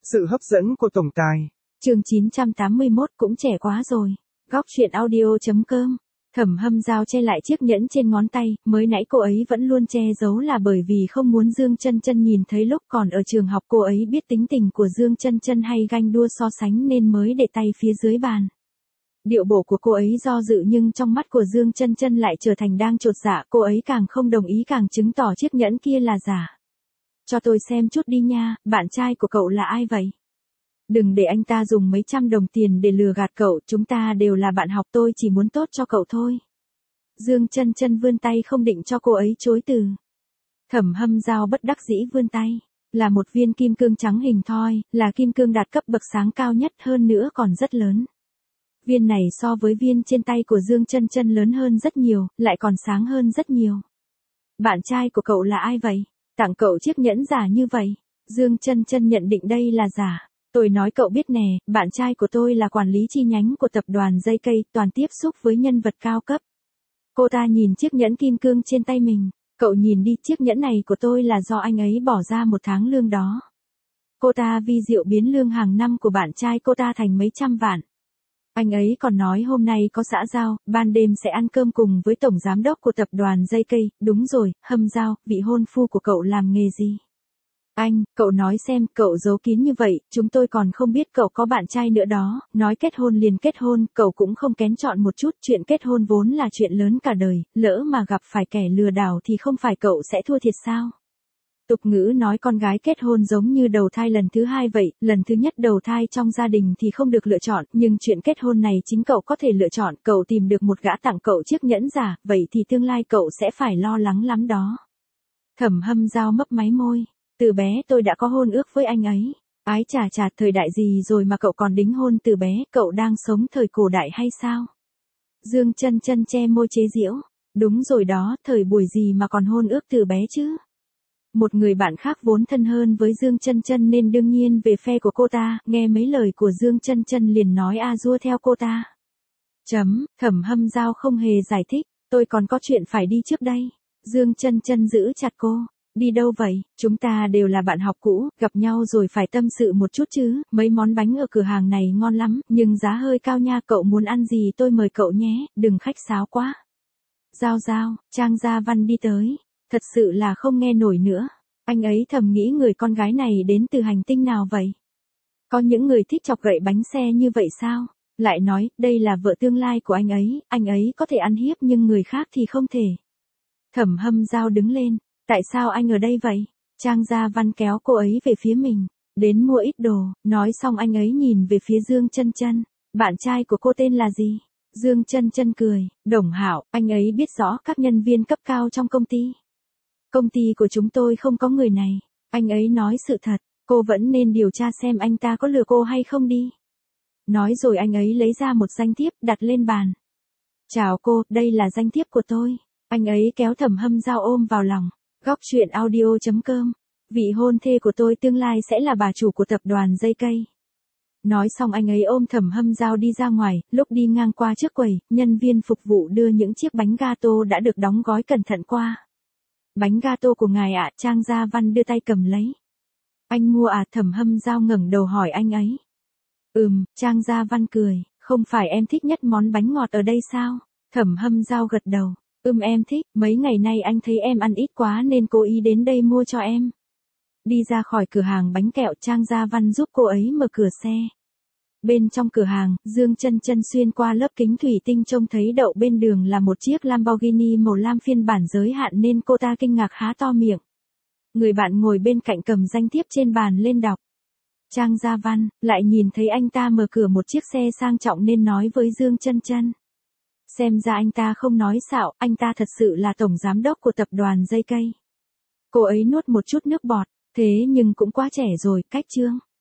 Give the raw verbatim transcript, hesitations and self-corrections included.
Sự hấp dẫn của tổng tài. Chương chín trăm tám mươi mốt cũng trẻ quá rồi. Góc truyện audio chấm com. Thẩm Hâm Giao che lại chiếc nhẫn trên ngón tay, mới nãy cô ấy vẫn luôn che giấu là bởi vì không muốn Dương Chân Chân nhìn thấy lúc còn ở trường học. Cô ấy biết tính tình của Dương Chân Chân hay ganh đua so sánh nên mới để tay phía dưới bàn. Điệu bộ của cô ấy do dự nhưng trong mắt của Dương Chân Chân lại trở thành đang chột dạ. Cô ấy càng không đồng ý càng chứng tỏ chiếc nhẫn kia là giả. Cho tôi xem chút đi nha, bạn trai của cậu là ai vậy? Đừng để anh ta dùng mấy trăm đồng tiền để lừa gạt cậu, chúng ta đều là bạn học, tôi chỉ muốn tốt cho cậu thôi. Dương Chân Chân vươn tay không định cho cô ấy chối từ. Thẩm Hâm Giao bất đắc dĩ vươn tay, là một viên kim cương trắng hình thoi, là kim cương đạt cấp bậc sáng cao nhất, hơn nữa còn rất lớn. Viên này so với viên trên tay của Dương Chân Chân lớn hơn rất nhiều, lại còn sáng hơn rất nhiều. Bạn trai của cậu là ai vậy? Tặng cậu chiếc nhẫn giả như vậy. Dương Chân Chân nhận định đây là giả. Tôi nói cậu biết nè, bạn trai của tôi là quản lý chi nhánh của tập đoàn dây cây, toàn tiếp xúc với nhân vật cao cấp. Cô ta nhìn chiếc nhẫn kim cương trên tay mình. Cậu nhìn đi, chiếc nhẫn này của tôi là do anh ấy bỏ ra một tháng lương đó. Cô ta vi diệu biến lương hàng năm của bạn trai cô ta thành mấy trăm vạn. Anh ấy còn nói hôm nay có xã giao, ban đêm sẽ ăn cơm cùng với tổng giám đốc của tập đoàn dây cây. Đúng rồi, Hâm Giao, vị hôn phu của cậu làm nghề gì? Anh, cậu nói xem, cậu giấu kín như vậy, chúng tôi còn không biết cậu có bạn trai nữa đó. Nói kết hôn liền kết hôn, cậu cũng không kén chọn một chút. Chuyện kết hôn vốn là chuyện lớn cả đời, lỡ mà gặp phải kẻ lừa đảo thì không phải cậu sẽ thua thiệt sao? Tục ngữ nói con gái kết hôn giống như đầu thai lần thứ hai vậy, lần thứ nhất đầu thai trong gia đình thì không được lựa chọn, nhưng chuyện kết hôn này chính cậu có thể lựa chọn. Cậu tìm được một gã tặng cậu chiếc nhẫn giả, vậy thì tương lai cậu sẽ phải lo lắng lắm đó. Thẩm Hâm Giao mấp máy môi. Từ bé tôi đã có hôn ước với anh ấy. Ái chà chà, thời đại gì rồi mà cậu còn đính hôn từ bé, cậu đang sống thời cổ đại hay sao? Dương Chân Chân che môi chế giễu. Đúng rồi đó, thời buổi gì mà còn hôn ước từ bé chứ? Một người bạn khác vốn thân hơn với Dương Chân Chân nên đương nhiên về phe của cô ta, nghe mấy lời của Dương Chân Chân liền nói a dua theo cô ta. Chấm, Thẩm Hâm Giao không hề giải thích, tôi còn có chuyện phải đi trước đây. Dương Chân Chân giữ chặt cô. Đi đâu vậy? Chúng ta đều là bạn học cũ, gặp nhau rồi phải tâm sự một chút chứ. Mấy món bánh ở cửa hàng này ngon lắm, nhưng giá hơi cao nha. Cậu muốn ăn gì tôi mời cậu nhé, đừng khách sáo quá. Giao Giao, Trang Gia Văn đi tới. Thật sự là không nghe nổi nữa. Anh ấy thầm nghĩ người con gái này đến từ hành tinh nào vậy? Có những người thích chọc gậy bánh xe như vậy sao? Lại nói, đây là vợ tương lai của anh ấy, anh ấy có thể ăn hiếp nhưng người khác thì không thể. Thẩm Hâm Giao đứng lên. Tại sao anh ở đây vậy? Trang Gia Văn kéo cô ấy về phía mình. Đến mua ít đồ, nói xong anh ấy nhìn về phía Dương Chân Chân. Bạn trai của cô tên là gì? Dương Chân Chân cười. Đồng Hạo, anh ấy biết rõ các nhân viên cấp cao trong công ty. Công ty của chúng tôi không có người này. Anh ấy nói sự thật, cô vẫn nên điều tra xem anh ta có lừa cô hay không đi. Nói rồi anh ấy lấy ra một danh thiếp đặt lên bàn. Chào cô, đây là danh thiếp của tôi. Anh ấy kéo Thẩm Hâm Giao ôm vào lòng. Góc truyện audio chấm com. Vị hôn thê của tôi tương lai sẽ là bà chủ của tập đoàn dây cây. Nói xong anh ấy ôm Thẩm Hâm Giao đi ra ngoài, lúc đi ngang qua trước quầy, nhân viên phục vụ đưa những chiếc bánh gato đã được đóng gói cẩn thận qua. Bánh gato của ngài ạ, Trang Gia Văn đưa tay cầm lấy. Anh mua à? Thẩm Hâm Giao ngẩng đầu hỏi anh ấy. Ừm, Trang Gia Văn cười, không phải em thích nhất món bánh ngọt ở đây sao? Thẩm Hâm Giao gật đầu. Ừm em thích, mấy ngày nay anh thấy em ăn ít quá nên cố ý đến đây mua cho em. Đi ra khỏi cửa hàng bánh kẹo, Trang Gia Văn giúp cô ấy mở cửa xe. Bên trong cửa hàng, Dương Chân Chân xuyên qua lớp kính thủy tinh trông thấy đậu bên đường là một chiếc Lamborghini màu lam phiên bản giới hạn nên cô ta kinh ngạc há to miệng. Người bạn ngồi bên cạnh cầm danh thiếp trên bàn lên đọc. Trang Gia Văn lại nhìn thấy anh ta mở cửa một chiếc xe sang trọng nên nói với Dương Chân Chân. Xem ra anh ta không nói xạo, anh ta thật sự là tổng giám đốc của tập đoàn dây cây. Cô ấy nuốt một chút nước bọt, thế nhưng cũng quá trẻ rồi, cách chương.